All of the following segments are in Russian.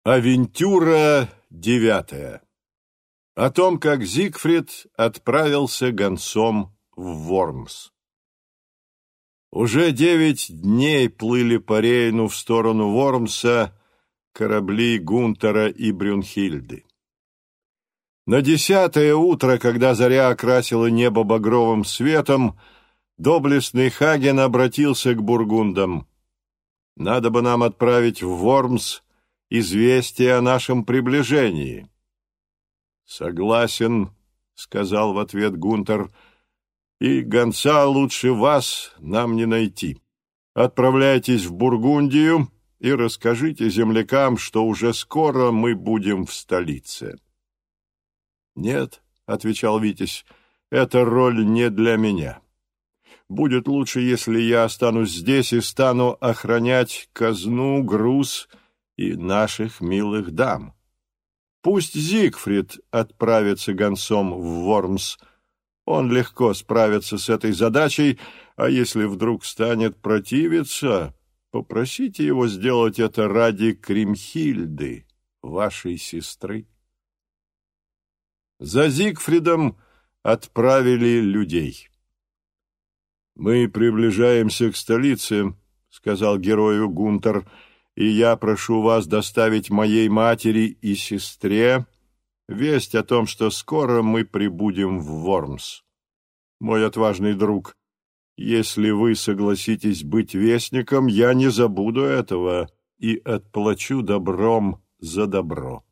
Авентюра 9. О том, как Зигфрид отправился гонцом в Вормс. Уже 9 дней плыли по Рейну в сторону Вормса корабли Гунтера и Брюнхильды. На 10-е утро, когда заря окрасила небо багровым светом, доблестный Хаген обратился к бургундам. «Надо бы нам отправить в Вормс известие о нашем приближении». «Согласен», — сказал в ответ Гунтер, — «и гонца лучше вас нам не найти. Отправляйтесь в Бургундию и расскажите землякам, что уже скоро мы будем в столице». «Нет», — отвечал Витязь, — «эта роль не для меня. Будет лучше, если я останусь здесь и стану охранять казну, груз и наших милых дам. Пусть Зигфрид отправится гонцом в Вормс. Он легко справится с этой задачей, а если вдруг станет противиться, попросите его сделать это ради Кримхильды, вашей сестры». За Зигфридом отправили людей. «Мы приближаемся к столице», — сказал герою Гунтер, — «и я прошу вас доставить моей матери и сестре весть о том, что скоро мы прибудем в Вормс. Мой отважный друг, если вы согласитесь быть вестником, я не забуду этого и отплачу добром за добро».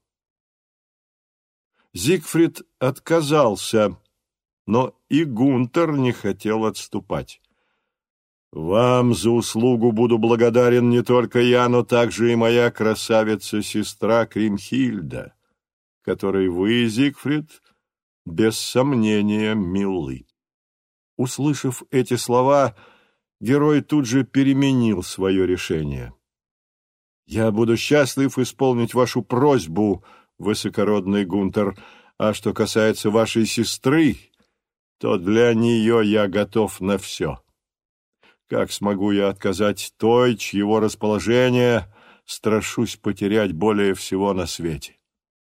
Зигфрид отказался, но и Гунтер не хотел отступать. «Вам за услугу буду благодарен не только я, но также и моя красавица-сестра Кримхильда, которой вы, Зигфрид, без сомнения милы». Услышав эти слова, герой тут же переменил свое решение. «Я буду счастлив исполнить вашу просьбу, высокородный Гунтер, а что касается вашей сестры, то для нее я готов на все. Как смогу я отказать той, чьего расположения страшусь потерять более всего на свете?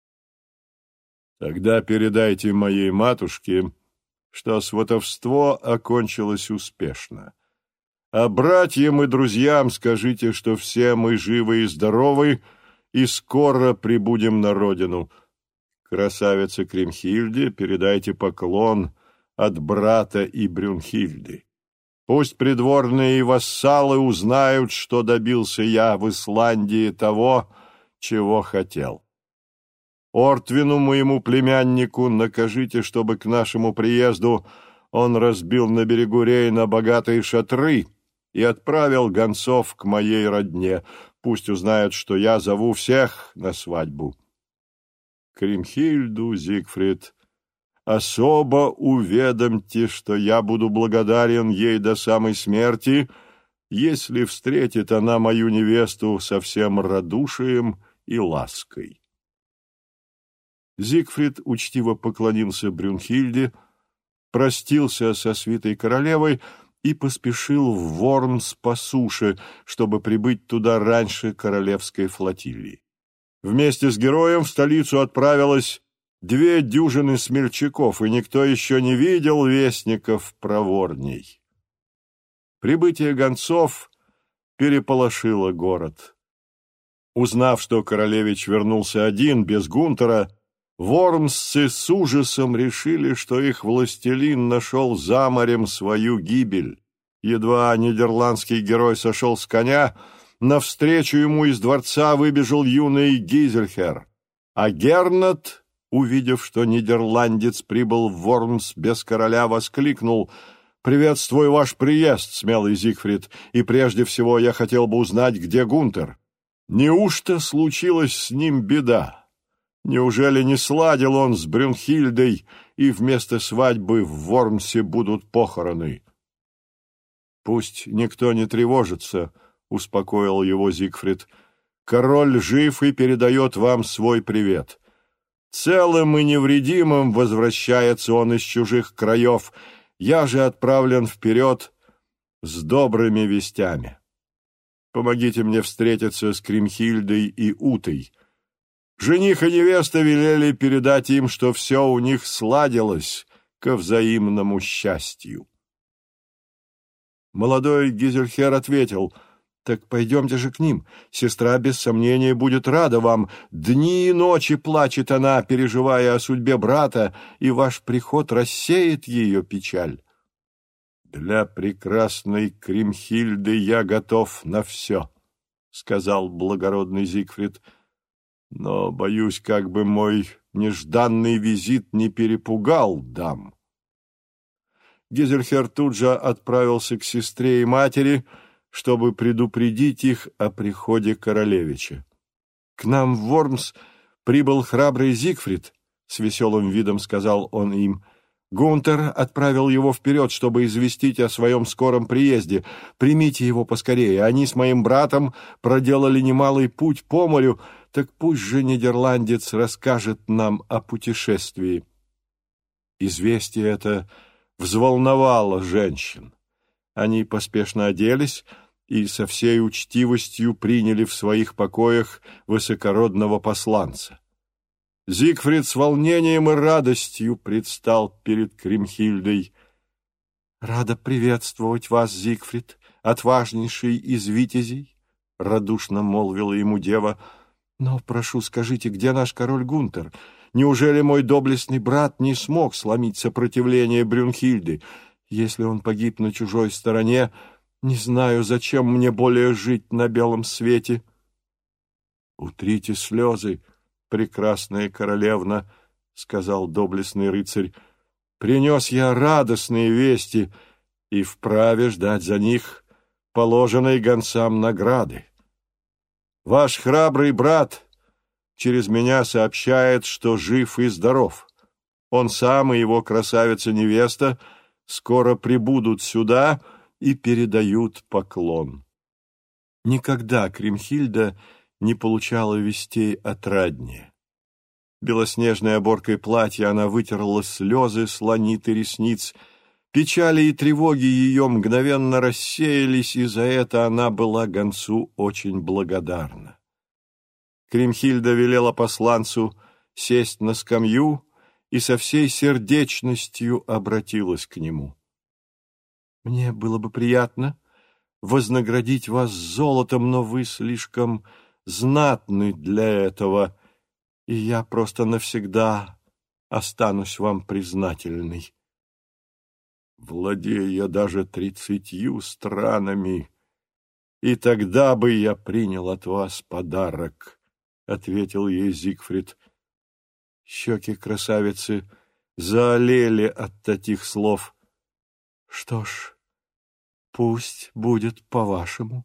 Тогда передайте моей матушке, что сватовство окончилось успешно. А братьям и друзьям скажите, что все мы живы и здоровы, и скоро прибудем на родину. Красавице Кримхильде передайте поклон от брата и Брюнхильды. Пусть придворные и вассалы узнают, что добился я в Исландии того, чего хотел. Ортвину, моему племяннику, накажите, чтобы к нашему приезду он разбил на берегу Рейна богатые шатры и отправил гонцов к моей родне. Пусть узнают, что я зову всех на свадьбу. Кримхильду, Зигфрид, особо уведомьте, что я буду благодарен ей до самой смерти, если встретит она мою невесту со всем радушием и лаской». Зигфрид учтиво поклонился Брюнхильде, простился со свитой королевой и поспешил в Вормс по суше, чтобы прибыть туда раньше королевской флотилии. Вместе с героем в столицу отправилось 2 дюжины смельчаков, и никто еще не видел вестников проворней. Прибытие гонцов переполошило город. Узнав, что королевич вернулся один, без Гунтера, вормсцы с ужасом решили, что их властелин нашел за морем свою гибель. Едва нидерландский герой сошел с коня, навстречу ему из дворца выбежал юный Гизельхер, а Гернот, увидев, что нидерландец прибыл в Вормс без короля, воскликнул: «Приветствую ваш приезд, смелый Зигфрид, и прежде всего я хотел бы узнать, где Гунтер. Неужто случилась с ним беда? Неужели не сладил он с Брюнхильдой, и вместо свадьбы в Вормсе будут похороны?» «Пусть никто не тревожится», — успокоил его Зигфрид. «Король жив и передает вам свой привет. Целым и невредимым возвращается он из чужих краев. Я же отправлен вперед с добрыми вестями. Помогите мне встретиться с Кримхильдой и Утой. Жених и невеста велели передать им, что все у них сладилось ко взаимному счастью. Молодой Гизельхер ответил: «Так пойдемте же к ним. Сестра, без сомнения, будет рада вам. Дни и ночи плачет она, переживая о судьбе брата, и ваш приход рассеет ее печаль». «Для прекрасной Кримхильды я готов на все», — сказал благородный Зигфрид. «Но боюсь, как бы мой нежданный визит не перепугал дам». Гизельхер тут же отправился к сестре и матери, чтобы предупредить их о приходе королевича. «К нам в Вормс прибыл храбрый Зигфрид», — с веселым видом сказал он им. «Гунтер отправил его вперед, чтобы известить о своем скором приезде. Примите его поскорее. Они с моим братом проделали немалый путь по морю, так пусть же нидерландец расскажет нам о путешествии». Известие это взволновало женщин. Они поспешно оделись и со всей учтивостью приняли в своих покоях высокородного посланца. Зигфрид с волнением и радостью предстал перед Кримхильдой. «Рада приветствовать вас, Зигфрид, отважнейший из витязей», — радушно молвила ему дева. «Но, прошу, скажите, где наш король Гунтер? Неужели мой доблестный брат не смог сломить сопротивление Брюнхильды? Если он погиб на чужой стороне, не знаю, зачем мне более жить на белом свете». «Утрите слезы, прекрасная королевна», — сказал доблестный рыцарь. «Принес я радостные вести и вправе ждать за них положенной гонцам награды. Ваш храбрый брат через меня сообщает, что жив и здоров. Он сам и его красавица-невеста скоро прибудут сюда и передают поклон». Никогда Кримхильда не получала вестей отраднее. Белоснежной оборкой платья она вытерла слезы с ланиты ресниц. Печали и тревоги ее мгновенно рассеялись, и за это она была гонцу очень благодарна. Кримхильда велела посланцу сесть на скамью и со всей сердечностью обратилась к нему. «Мне было бы приятно вознаградить вас золотом, но вы слишком знатны для этого, и я просто навсегда останусь вам признательной. Владея даже 30 странами, и тогда бы я принял от вас подарок», — ответил ей Зигфрид. Щеки красавицы заолели от таких слов. «Что ж, пусть будет по-вашему»,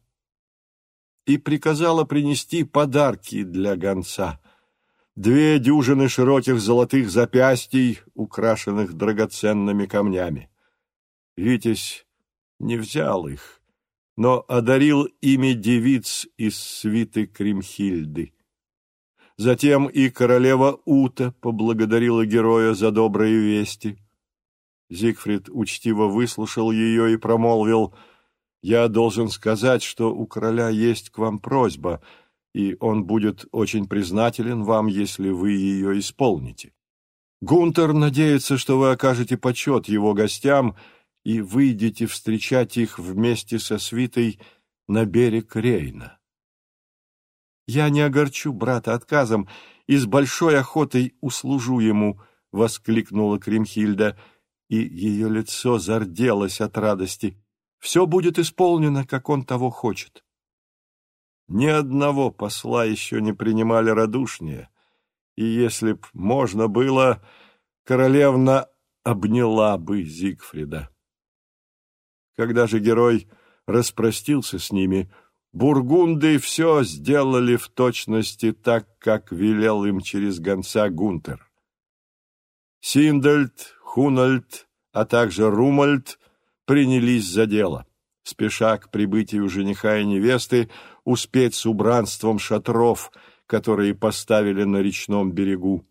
и приказала принести подарки для гонца. 2 дюжины широких золотых запястий, украшенных драгоценными камнями. Витязь не взял их, но одарил ими девиц из свиты Кримхильды. Затем и королева Ута поблагодарила героя за добрые вести. Зигфрид учтиво выслушал ее и промолвил: «Я должен сказать, что у короля есть к вам просьба, и он будет очень признателен вам, если вы ее исполните. Гунтер надеется, что вы окажете почет его гостям и выйдете встречать их вместе со свитой на берег Рейна». «Я не огорчу брата отказом и с большой охотой услужу ему», — воскликнула Кримхильда, и ее лицо зарделось от радости. «Все будет исполнено, как он того хочет». Ни одного посла еще не принимали радушнее, и если б можно было, королевна обняла бы Зигфрида. Когда же герой распростился с ними, бургунды все сделали в точности так, как велел им через гонца Гунтер. Синдальд, Хунальд, а также Румальд принялись за дело, спеша к прибытию жениха и невесты успеть с убранством шатров, которые поставили на речном берегу.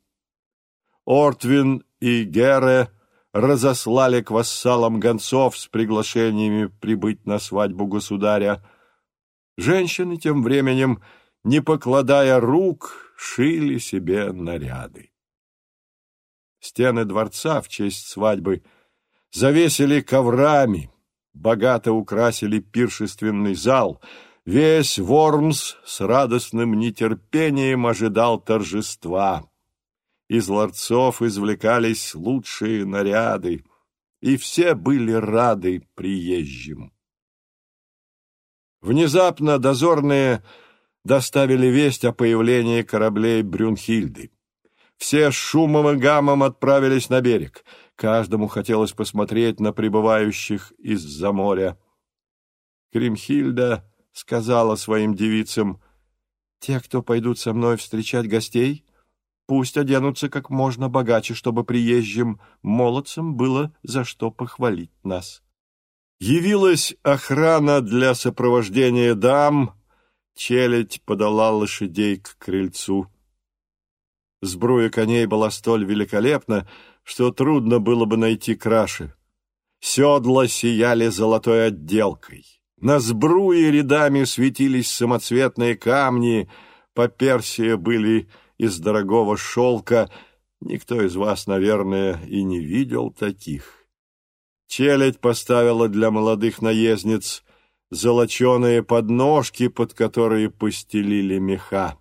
Ортвин и Гере разослали к вассалам гонцов с приглашениями прибыть на свадьбу государя. Женщины тем временем, не покладая рук, шили себе наряды. Стены дворца в честь свадьбы завесили коврами, богато украсили пиршественный зал. Весь Вормс с радостным нетерпением ожидал торжества. Из ларцов извлекались лучшие наряды, и все были рады приезжим. Внезапно дозорные доставили весть о появлении кораблей Брюнхильды. Все с шумом и гамом отправились на берег. Каждому хотелось посмотреть на прибывающих из-за моря. Кримхильда сказала своим девицам: «Те, кто пойдут со мной встречать гостей, пусть оденутся как можно богаче, чтобы приезжим молодцам было за что похвалить нас». Явилась охрана для сопровождения дам, челядь подала лошадей к крыльцу. Сбруя коней была столь великолепна, что трудно было бы найти краше. Седла сияли золотой отделкой. На сбруе рядами светились самоцветные камни, поперсия были из дорогого шелка. Никто из вас, наверное, и не видел таких. Челядь поставила для молодых наездниц золоченые подножки, под которые постелили меха.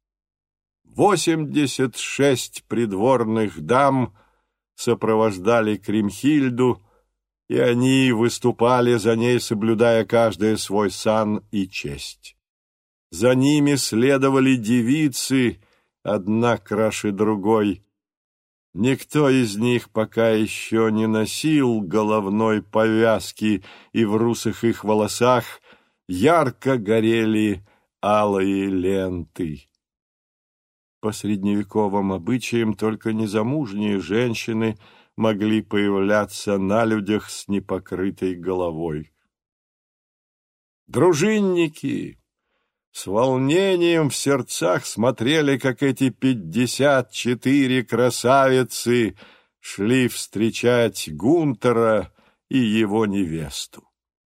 86 придворных дам сопровождали Кримхильду, и они выступали за ней, соблюдая каждая свой сан и честь. За ними следовали девицы, одна краше другой. Никто из них пока еще не носил головной повязки, и в русых их волосах ярко горели алые ленты. По средневековым обычаям только незамужние женщины могли появляться на людях с непокрытой головой. Дружинники с волнением в сердцах смотрели, как эти 54 красавицы шли встречать Гунтера и его невесту.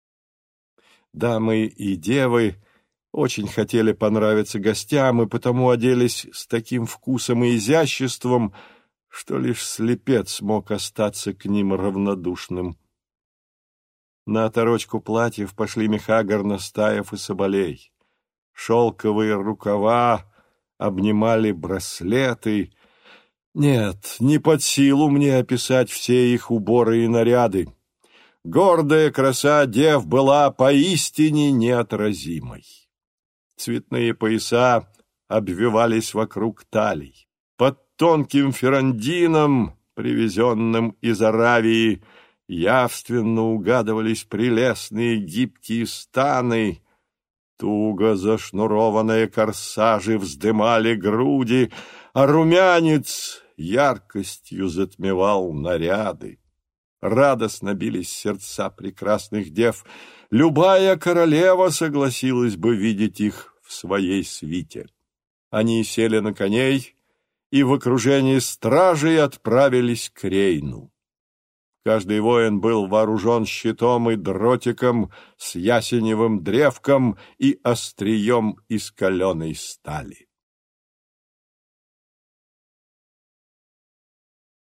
Дамы и девы очень хотели понравиться гостям и потому оделись с таким вкусом и изяществом, что лишь слепец мог остаться к ним равнодушным. На оторочку платьев пошли меха горностаев и соболей. Шелковые рукава обнимали браслеты. Нет, не под силу мне описать все их уборы и наряды. Гордая краса дев была поистине неотразимой. Цветные пояса обвивались вокруг талий. Под тонким ферандином, привезенным из Аравии, явственно угадывались прелестные гибкие станы. Туго зашнурованные корсажи вздымали груди, а румянец яркостью затмевал наряды. Радостно бились сердца прекрасных дев. Любая королева согласилась бы видеть их в своей свите. Они сели на коней и в окружении стражей отправились к Рейну. Каждый воин был вооружен щитом и дротиком с ясеневым древком и острием из каленой стали.